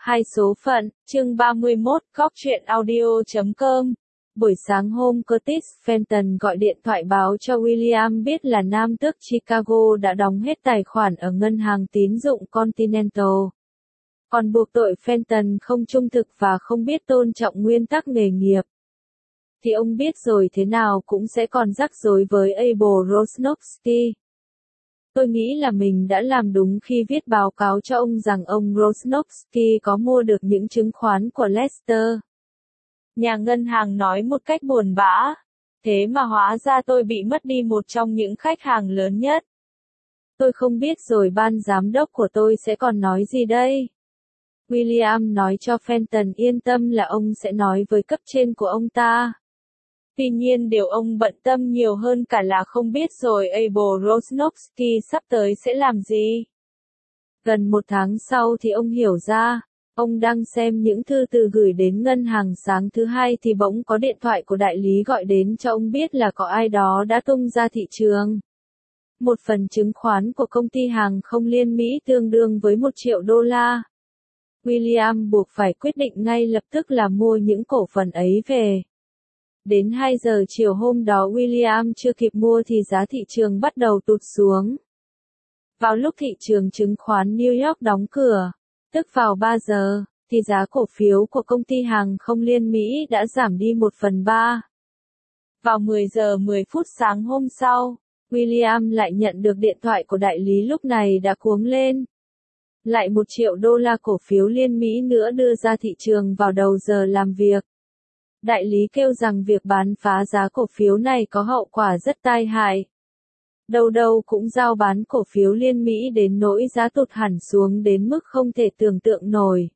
Hai số phận, chương 31, góc truyện audio.com. Buổi sáng hôm Curtis Fenton gọi điện thoại báo cho William biết là nam tước Chicago đã đóng hết tài khoản ở ngân hàng tín dụng Continental. Còn buộc tội Fenton không trung thực và không biết tôn trọng nguyên tắc nghề nghiệp. Thì ông biết rồi, thế nào cũng sẽ còn rắc rối với Abel Rosnowski. Tôi nghĩ là mình đã làm đúng khi viết báo cáo cho ông rằng ông Rosnowski có mua được những chứng khoán của Lester. Nhà ngân hàng nói một cách buồn bã. Thế mà hóa ra tôi bị mất đi một trong những khách hàng lớn nhất. Tôi không biết rồi ban giám đốc của tôi sẽ còn nói gì đây. William nói cho Fenton yên tâm là ông sẽ nói với cấp trên của ông ta. Tuy nhiên điều ông bận tâm nhiều hơn cả là không biết rồi Abel Rosnowski sắp tới sẽ làm gì. Gần một tháng sau thì ông hiểu ra, ông đang xem những thư từ gửi đến ngân hàng sáng thứ hai thì bỗng có điện thoại của đại lý gọi đến cho ông biết là có ai đó đã tung ra thị trường. Một phần chứng khoán của công ty hàng không Liên Mỹ tương đương với 1 triệu đô la. William buộc phải quyết định ngay lập tức là mua những cổ phần ấy về. Đến 2 giờ chiều hôm đó William chưa kịp mua thì giá thị trường bắt đầu tụt xuống. Vào lúc thị trường chứng khoán New York đóng cửa, tức vào 3 giờ, thì giá cổ phiếu của công ty hàng không Liên Mỹ đã giảm đi 1/3. Vào 10 giờ 10 phút sáng hôm sau, William lại nhận được điện thoại của đại lý lúc này đã cuống lên. Lại 1 triệu đô la cổ phiếu Liên Mỹ nữa đưa ra thị trường vào đầu giờ làm việc. Đại lý kêu rằng việc bán phá giá cổ phiếu này có hậu quả rất tai hại. Đâu đâu cũng giao bán cổ phiếu Liên Mỹ đến nỗi giá tụt hẳn xuống đến mức không thể tưởng tượng nổi.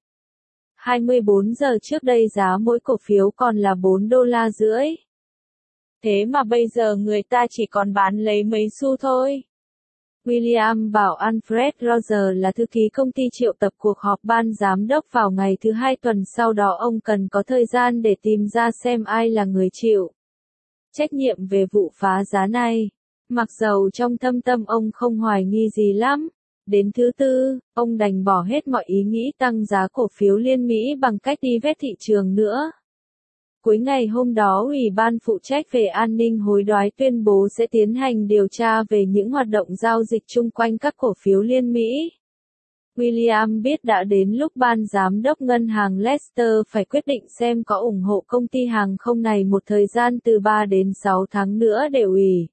24 giờ trước đây giá mỗi cổ phiếu còn là 4,5 đô la. Thế mà bây giờ người ta chỉ còn bán lấy mấy xu thôi. William bảo Alfred Roger là thư ký công ty triệu tập cuộc họp ban giám đốc vào ngày thứ Hai tuần sau đó ông cần có thời gian để tìm ra xem ai là người chịu trách nhiệm về vụ phá giá này. Mặc dầu trong thâm tâm ông không hoài nghi gì lắm. Đến thứ Tư, ông đành bỏ hết mọi ý nghĩ tăng giá cổ phiếu Liên Mỹ bằng cách đi vét thị trường nữa. Cuối ngày hôm đó Ủy ban phụ trách về an ninh hối đoái tuyên bố sẽ tiến hành điều tra về những hoạt động giao dịch chung quanh các cổ phiếu Liên Mỹ. William biết đã đến lúc ban giám đốc ngân hàng Lester phải quyết định xem có ủng hộ công ty hàng không này một thời gian từ 3 đến 6 tháng nữa để Ủy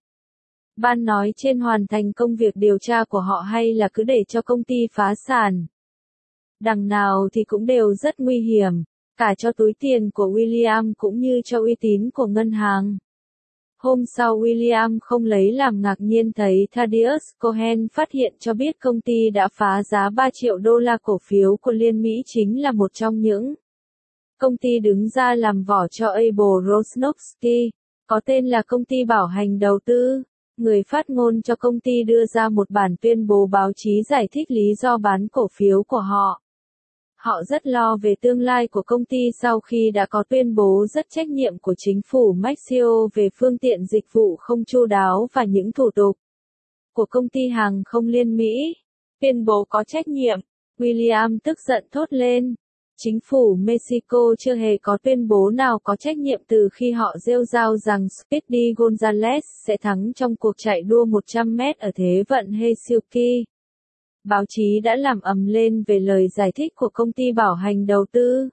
ban nói trên hoàn thành công việc điều tra của họ hay là cứ để cho công ty phá sản. Đằng nào thì cũng đều rất nguy hiểm. Cả cho túi tiền của William cũng như cho uy tín của ngân hàng. Hôm sau William không lấy làm ngạc nhiên thấy Thaddeus Cohen phát hiện cho biết công ty đã phá giá 3 triệu đô la cổ phiếu của Liên Mỹ chính là một trong những công ty đứng ra làm vỏ cho Abel Rosnowski, có tên là công ty bảo hành đầu tư. Người phát ngôn cho công ty đưa ra một bản tuyên bố báo chí giải thích lý do bán cổ phiếu của họ. Họ rất lo về tương lai của công ty sau khi đã có tuyên bố rất trách nhiệm của chính phủ Mexico về phương tiện dịch vụ không chu đáo và những thủ tục của công ty hàng không Liên Mỹ. Tuyên bố có trách nhiệm, William tức giận thốt lên. Chính phủ Mexico chưa hề có tuyên bố nào có trách nhiệm từ khi họ rêu rao rằng Speedy Gonzalez sẽ thắng trong cuộc chạy đua 100 mét ở Thế vận Helsinki. Báo chí đã làm ầm lên về lời giải thích của công ty bảo hành đầu tư.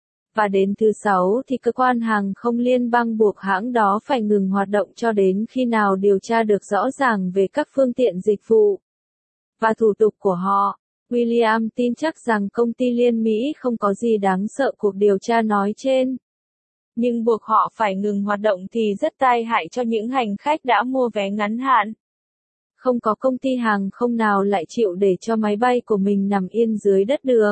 Và đến thứ Sáu thì cơ quan hàng không liên bang buộc hãng đó phải ngừng hoạt động cho đến khi nào điều tra được rõ ràng về các phương tiện dịch vụ và thủ tục của họ. William tin chắc rằng công ty Liên Mỹ không có gì đáng sợ cuộc điều tra nói trên. Nhưng buộc họ phải ngừng hoạt động thì rất tai hại cho những hành khách đã mua vé ngắn hạn. Không có công ty hàng không nào lại chịu để cho máy bay của mình nằm yên dưới đất được.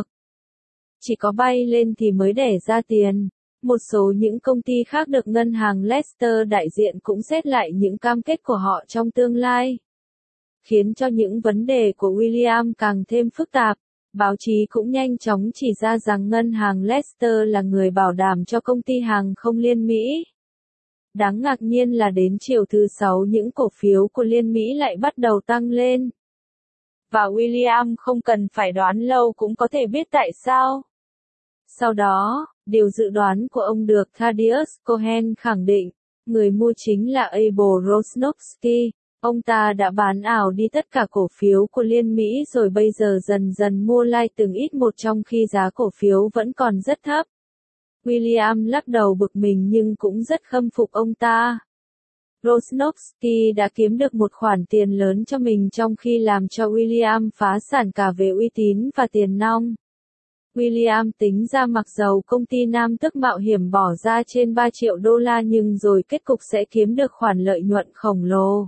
Chỉ có bay lên thì mới đẻ ra tiền. Một số những công ty khác được ngân hàng Lester đại diện cũng xét lại những cam kết của họ trong tương lai. Khiến cho những vấn đề của William càng thêm phức tạp. Báo chí cũng nhanh chóng chỉ ra rằng ngân hàng Lester là người bảo đảm cho công ty hàng không Liên Mỹ. Đáng ngạc nhiên là đến chiều thứ Sáu những cổ phiếu của Liên Mỹ lại bắt đầu tăng lên. Và William không cần phải đoán lâu cũng có thể biết tại sao. Sau đó, điều dự đoán của ông được Thaddeus Cohen khẳng định, người mua chính là Abel Rosnovsky. Ông ta đã bán ảo đi tất cả cổ phiếu của Liên Mỹ rồi bây giờ dần dần mua lại từng ít một trong khi giá cổ phiếu vẫn còn rất thấp. William lắc đầu bực mình nhưng cũng rất khâm phục ông ta. Rosnovsky đã kiếm được một khoản tiền lớn cho mình trong khi làm cho William phá sản cả về uy tín và tiền nong. William tính ra mặc dầu công ty Nam Tước mạo hiểm bỏ ra trên 3 triệu đô la nhưng rồi kết cục sẽ kiếm được khoản lợi nhuận khổng lồ.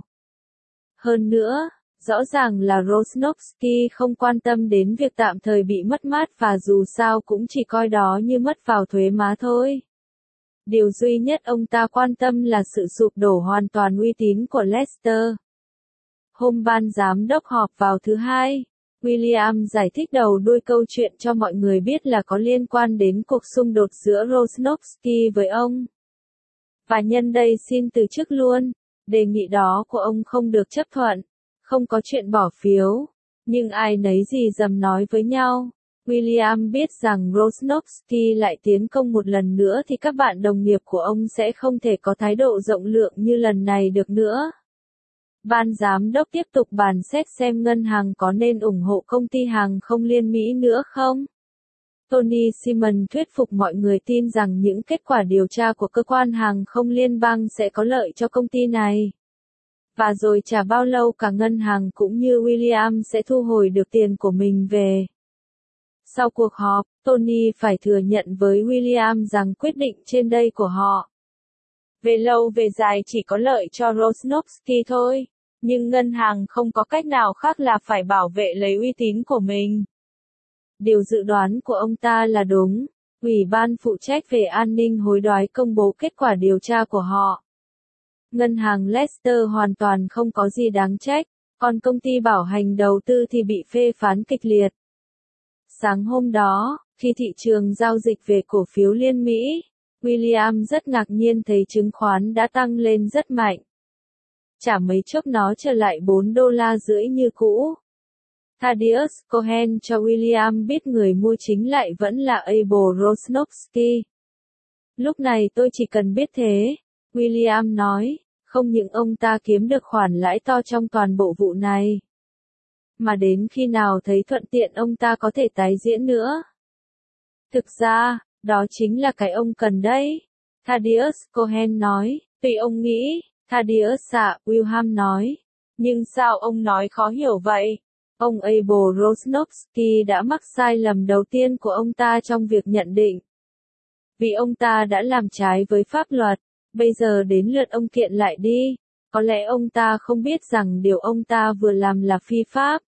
Hơn nữa, rõ ràng là Rosnovsky không quan tâm đến việc tạm thời bị mất mát và dù sao cũng chỉ coi đó như mất vào thuế má thôi. Điều duy nhất ông ta quan tâm là sự sụp đổ hoàn toàn uy tín của Leicester. Hôm ban giám đốc họp vào thứ Hai, William giải thích đầu đuôi câu chuyện cho mọi người biết là có liên quan đến cuộc xung đột giữa Rosnovsky với ông. Và nhân đây xin từ chức luôn, đề nghị đó của ông không được chấp thuận, không có chuyện bỏ phiếu, nhưng ai nấy gì dầm nói với nhau. William biết rằng Rosnovsky lại tiến công một lần nữa thì các bạn đồng nghiệp của ông sẽ không thể có thái độ rộng lượng như lần này được nữa. Ban giám đốc tiếp tục bàn xét xem ngân hàng có nên ủng hộ công ty hàng không Liên Mỹ nữa không. Tony Simon thuyết phục mọi người tin rằng những kết quả điều tra của cơ quan hàng không liên bang sẽ có lợi cho công ty này. Và rồi chả bao lâu cả ngân hàng cũng như William sẽ thu hồi được tiền của mình về. Sau cuộc họp, Tony phải thừa nhận với William rằng quyết định trên đây của họ về lâu về dài chỉ có lợi cho Rosnovsky thôi, nhưng ngân hàng không có cách nào khác là phải bảo vệ lấy uy tín của mình. Điều dự đoán của ông ta là đúng. Ủy ban phụ trách về an ninh hối đoái công bố kết quả điều tra của họ. Ngân hàng Leicester hoàn toàn không có gì đáng trách, còn công ty bảo hành đầu tư thì bị phê phán kịch liệt. Sáng hôm đó, khi thị trường giao dịch về cổ phiếu Liên Mỹ, William rất ngạc nhiên thấy chứng khoán đã tăng lên rất mạnh. Chả mấy chốc nó trở lại 4,5 đô la như cũ. Thaddeus Cohen cho William biết người mua chính lại vẫn là Abel Rosnovsky. Lúc này tôi chỉ cần biết thế, William nói, không những ông ta kiếm được khoản lãi to trong toàn bộ vụ này, mà đến khi nào thấy thuận tiện ông ta có thể tái diễn nữa. Thực ra, đó chính là cái ông cần đấy. Thaddeus Cohen nói, tùy ông nghĩ, Thaddeus ạ, William nói. Nhưng sao ông nói khó hiểu vậy? Ông Abel Rosnovsky đã mắc sai lầm đầu tiên của ông ta trong việc nhận định. Vì ông ta đã làm trái với pháp luật, bây giờ đến lượt ông kiện lại đi. Có lẽ ông ta không biết rằng điều ông ta vừa làm là phi pháp.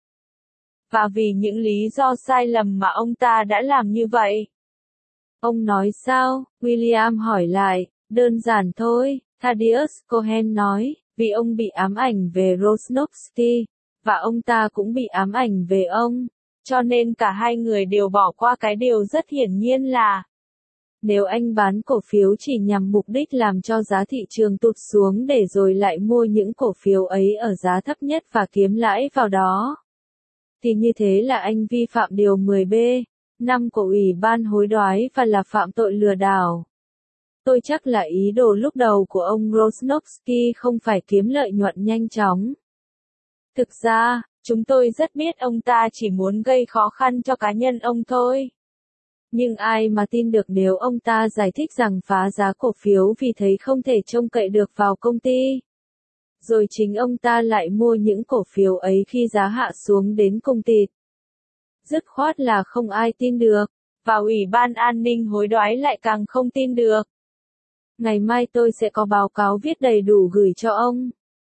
Và vì những lý do sai lầm mà ông ta đã làm như vậy. Ông nói sao? William hỏi lại. Đơn giản thôi, Thaddeus Cohen nói, vì ông bị ám ảnh về Rosnovsky, và ông ta cũng bị ám ảnh về ông, cho nên cả hai người đều bỏ qua cái điều rất hiển nhiên là nếu anh bán cổ phiếu chỉ nhằm mục đích làm cho giá thị trường tụt xuống để rồi lại mua những cổ phiếu ấy ở giá thấp nhất và kiếm lãi vào đó, thì như thế là anh vi phạm điều 10B, 5 của Ủy ban hối đoái và là phạm tội lừa đảo. Tôi chắc là ý đồ lúc đầu của ông Rosnovsky không phải kiếm lợi nhuận nhanh chóng. Thực ra, chúng tôi rất biết ông ta chỉ muốn gây khó khăn cho cá nhân ông thôi. Nhưng ai mà tin được nếu ông ta giải thích rằng phá giá cổ phiếu vì thấy không thể trông cậy được vào công ty. Rồi chính ông ta lại mua những cổ phiếu ấy khi giá hạ xuống đến cùng tịt. Dứt khoát là không ai tin được, và Ủy ban an ninh hối đoái lại càng không tin được. Ngày mai tôi sẽ có báo cáo viết đầy đủ gửi cho ông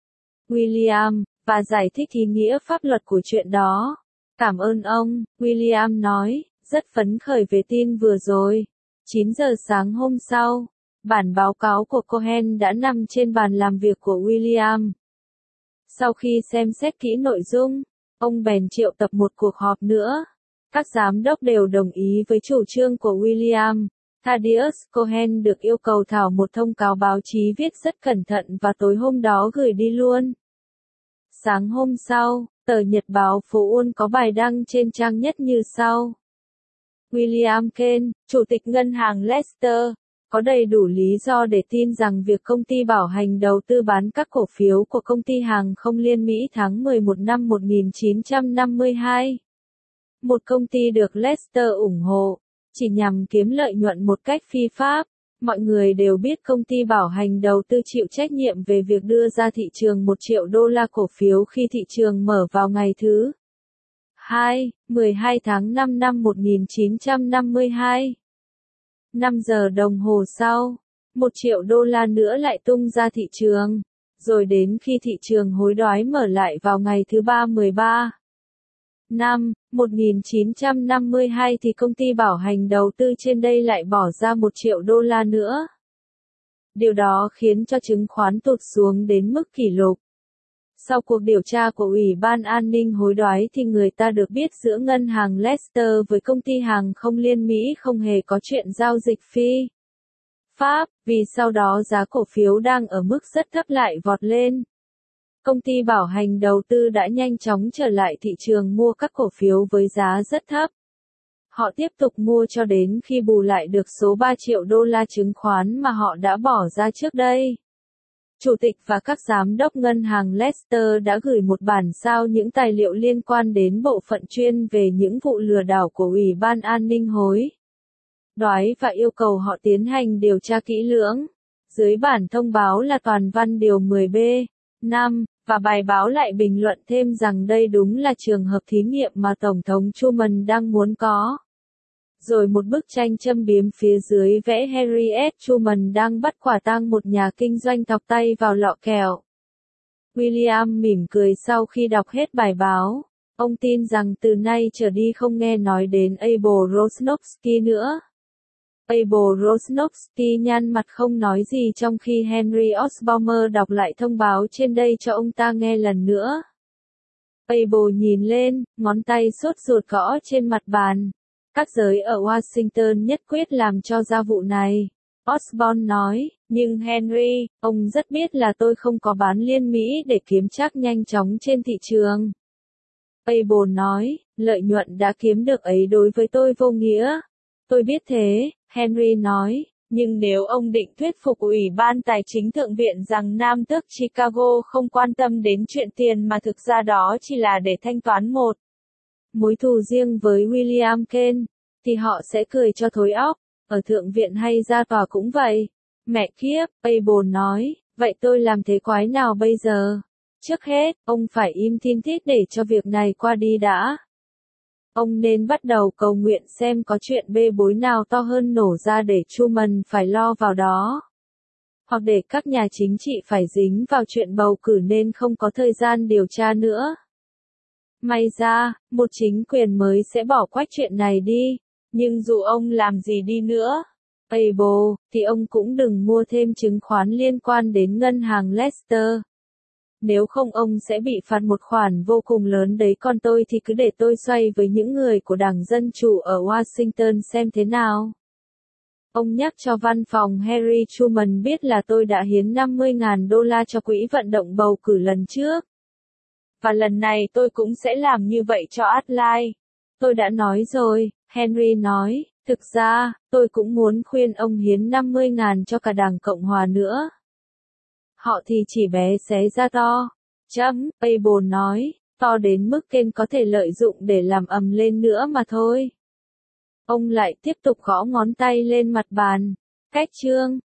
William, và giải thích ý nghĩa pháp luật của chuyện đó. Cảm ơn ông, William nói, rất phấn khởi về tin vừa rồi. 9 giờ sáng hôm sau, bản báo cáo của Cohen đã nằm trên bàn làm việc của William. Sau khi xem xét kỹ nội dung, ông bèn triệu tập một cuộc họp nữa. Các giám đốc đều đồng ý với chủ trương của William. Thaddeus Cohen được yêu cầu thảo một thông cáo báo chí viết rất cẩn thận và tối hôm đó gửi đi luôn. Sáng hôm sau, tờ Nhật báo Phố Uôn có bài đăng trên trang nhất như sau. William Kane, Chủ tịch Ngân hàng Leicester, có đầy đủ lý do để tin rằng việc công ty bảo hành đầu tư bán các cổ phiếu của công ty hàng không Liên Mỹ tháng 11 năm 1952. Một công ty được Leicester ủng hộ, chỉ nhằm kiếm lợi nhuận một cách phi pháp. Mọi người đều biết công ty bảo hành đầu tư chịu trách nhiệm về việc đưa ra thị trường 1 triệu đô la cổ phiếu khi thị trường mở vào ngày thứ 12 tháng 5 năm 1952. 5 giờ đồng hồ sau, 1 triệu đô la nữa lại tung ra thị trường, rồi đến khi thị trường hối đoái mở lại vào ngày thứ 13 năm 1952 thì công ty bảo hành đầu tư trên đây lại bỏ ra 1 triệu đô la nữa. Điều đó khiến cho chứng khoán tụt xuống đến mức kỷ lục. Sau cuộc điều tra của Ủy ban An ninh hối đoái thì người ta được biết giữa ngân hàng Leicester với công ty hàng không Liên Mỹ không hề có chuyện giao dịch phi pháp, vì sau đó giá cổ phiếu đang ở mức rất thấp lại vọt lên. Công ty bảo hành đầu tư đã nhanh chóng trở lại thị trường mua các cổ phiếu với giá rất thấp. Họ tiếp tục mua cho đến khi bù lại được số 3 triệu đô la chứng khoán mà họ đã bỏ ra trước đây. Chủ tịch và các giám đốc ngân hàng Leicester đã gửi một bản sao những tài liệu liên quan đến bộ phận chuyên về những vụ lừa đảo của Ủy ban An ninh hối đoái và yêu cầu họ tiến hành điều tra kỹ lưỡng. Dưới bản thông báo là toàn văn điều 10B, 5, và bài báo lại bình luận thêm rằng đây đúng là trường hợp thí nghiệm mà Tổng thống Truman đang muốn có. Rồi một bức tranh châm biếm phía dưới vẽ Harry S. Truman đang bắt quả tang một nhà kinh doanh thọc tay vào lọ kẹo. William mỉm cười sau khi đọc hết bài báo. Ông tin rằng từ nay trở đi không nghe nói đến Abel Rosnowski nữa. Abel Rosnowski nhăn mặt không nói gì trong khi Henry Osborne đọc lại thông báo trên đây cho ông ta nghe lần nữa. Abel nhìn lên, ngón tay sốt ruột gõ trên mặt bàn. Các giới ở Washington nhất quyết làm cho ra vụ này. Osborne nói, nhưng Henry, ông rất biết là tôi không có bán Liên Mỹ để kiếm trác nhanh chóng trên thị trường. Abel nói, lợi nhuận đã kiếm được ấy đối với tôi vô nghĩa. Tôi biết thế, Henry nói, nhưng nếu ông định thuyết phục Ủy ban Tài chính Thượng viện rằng Nam tước Chicago không quan tâm đến chuyện tiền mà thực ra đó chỉ là để thanh toán một mối thù riêng với William Kane, thì họ sẽ cười cho thối óc, ở Thượng viện hay ra tòa cũng vậy. Mẹ kiếp, Abel nói, vậy tôi làm thế quái nào bây giờ? Trước hết, ông phải im thin thít để cho việc này qua đi đã. Ông nên bắt đầu cầu nguyện xem có chuyện bê bối nào to hơn nổ ra để Truman phải lo vào đó. Hoặc để các nhà chính trị phải dính vào chuyện bầu cử nên không có thời gian điều tra nữa. May ra, một chính quyền mới sẽ bỏ quách chuyện này đi, nhưng dù ông làm gì đi nữa, Abel, thì ông cũng đừng mua thêm chứng khoán liên quan đến ngân hàng Leicester. Nếu không ông sẽ bị phạt một khoản vô cùng lớn đấy, còn tôi thì cứ để tôi xoay với những người của Đảng Dân Chủ ở Washington xem thế nào. Ông nhắc cho văn phòng Harry Truman biết là tôi đã hiến 50.000 đô la cho quỹ vận động bầu cử lần trước. Và lần này tôi cũng sẽ làm như vậy cho Adlai. Tôi đã nói rồi, Henry nói, thực ra, tôi cũng muốn khuyên ông hiến 50.000 cho cả Đảng Cộng Hòa nữa. Họ thì chỉ bé xé ra to. Abel nói, to đến mức Kane có thể lợi dụng để làm ầm lên nữa mà thôi. Ông lại tiếp tục gõ ngón tay lên mặt bàn. Cách chương